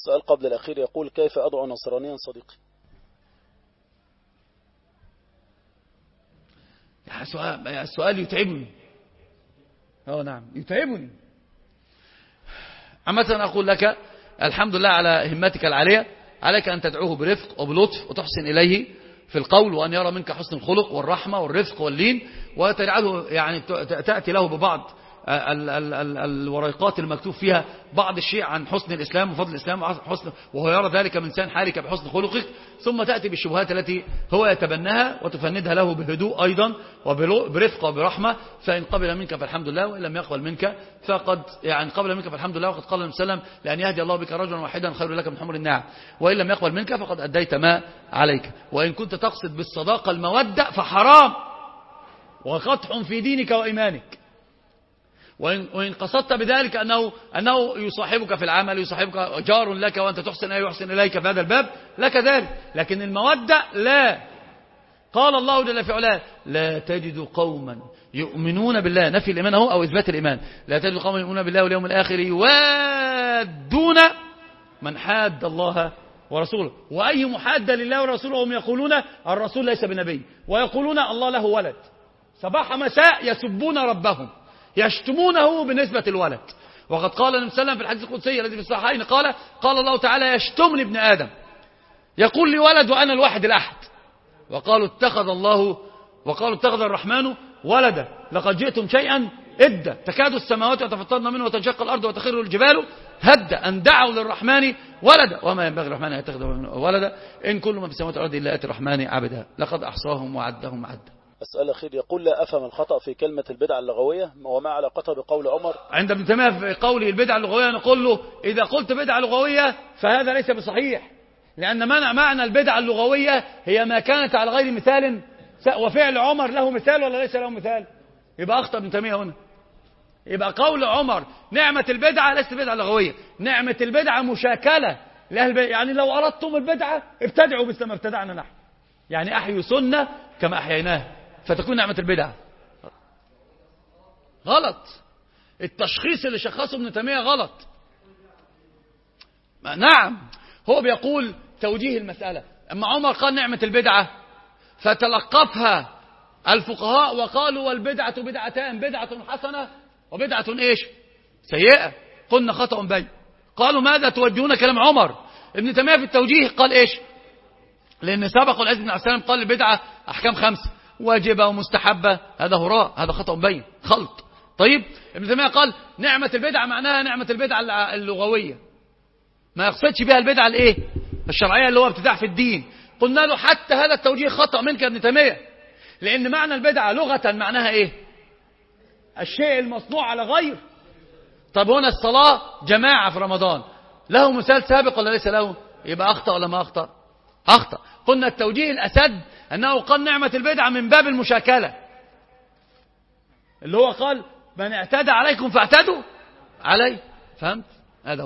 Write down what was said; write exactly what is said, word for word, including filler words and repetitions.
السؤال قبل الأخير يقول: كيف أدعو نصرانيا صديقي؟ السؤال يتعبني. اه نعم يتعبني. عامة أقول لك الحمد لله على همتك العالية. عليك أن تدعوه برفق وبلطف وتحسن إليه في القول، وأن يرى منك حسن الخلق والرحمة والرفق واللين، وتجعله يعني تأتي له ببعض ال ال ال الورقات المكتوب فيها بعض الشيء عن حسن الإسلام وفضل الإسلام وحسن، وهو يرى ذلك من لسان حالك بحسن خلقك، ثم تأتي بالشبهات التي هو يتبناها وتفندها له بهدوء أيضا وبرفق وبرحمة. فإن قبل منك فالحمد لله، وإن لم يقبل منك فقد يعني قبل منك فالحمد لله. وقد قال النبي صلى الله عليه وسلم: لأن يهدي الله بك رجلا واحدا خير لك من حمر النعم. وإن لم يقبل منك فقد أديت ما عليك. وإن كنت تقصد بالصداقة المودة فحرام وقطع في دينك وإيمانك. وإن, وإن قصدت بذلك أنه, أنه يصاحبك في العمل، يصاحبك جار لك وأنت تحسن أي يحسن إليك في هذا الباب لك ذلك، لكن المودة لا. قال الله جل في علاه: لا تجد قوما يؤمنون بالله، نفي الإيمان هو أو إثبات الإيمان، لا تجد قوما يؤمنون بالله واليوم الآخر يوادون من حاد الله ورسوله. وأي محاد لله ورسوله هم يقولون الرسول ليس بنبي، ويقولون الله له ولد، صباح مساء يسبون ربهم يشتمونه بنسبة الولد. وقد قال النبي صلى الله عليه وسلم في الحديث القدسي الذي في الصحيحين قال: قال الله تعالى: يشتمني ابن آدم يقول لي ولد وأنا الواحد الأحد. وقالوا اتخذ الله وقالوا اتخذ الرحمن ولدا لقد جئتم شيئا إدا تكاد السماوات يتفطرن منه وتنشق الأرض وتخر الجبال هدا أن دعوا للرحمن ولدا وما ينبغي الرحمن أن يتخذ ولدا إن كل ما في السماوات والأرض إلا آتي الرحمن عبدا لقد أحصاهم وعدهم عدا. السؤال الأخير يقول: لا أفهم الخطأ في كلمة البدعة اللغوية وما علاقتها بقول عمر؟ عند ابن تيمية في قوله البدعة اللغوية نقول له: إذا قلت بدعة لغوية فهذا ليس بصحيح، لأن معنى البدعة اللغوية هي ما كانت على غير مثال، وفعل عمر له مثال ولا ليس له مثال؟ يبقى أخطأ ابن تيمية هنا. يبقى قول عمر نعمة البدعة ليست بدعة لغوية، نعمة البدعة مشاكلة لأهل البدعة. يعني لو أردتم البدعة ابتدعوا مثل ما ابتدعنا نحن، يعني أحيوا سنة كما أحييناها فتكون نعمة البدعة. غلط. التشخيص اللي شخصه ابن تيمية غلط. نعم هو بيقول توجيه المسألة. أما عمر قال نعمة البدعة فتلقفها الفقهاء وقالوا: والبدعة بدعتان، بدعة حسنة وبدعة ايش؟ سيئة. قلنا خطأ بين. قالوا: ماذا توجهون كلام عمر؟ ابن تيمية في التوجيه قال ايش؟ لأن سبق العز بن عبد السلام قال البدعة أحكام خمسة: واجبة ومستحبة. هذا هراء، هذا خطأ بين، خلط. طيب ابن تيمية قال نعمة البدعة معناها نعمة البدعة اللغوية، ما يقصدش بها البدعة الايه؟ الشرعية اللي هو ابتداع في الدين. قلنا له حتى هذا التوجيه خطأ منك يا ابن تيمية، لأن معنى البدعة لغة معناها ايه؟ الشيء المصنوع على غير. طب هنا الصلاة جماعة في رمضان له مثال سابق ولا ليس له؟ يبقى أخطأ ولا ما أخطأ؟ أخطأ. قلنا التوجيه الأسد أنه قال نعمة البدعة من باب المشاكلة، اللي هو قال: من اعتدى عليكم فاعتدوا عليه. فهمت؟